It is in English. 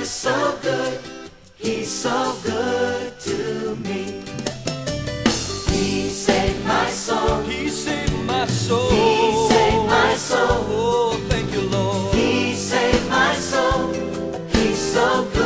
is so good, He's so good to me. He saved my soul, He saved my soul. He saved my soul. Oh, thank you, Lord. He saved my soul, He's so good.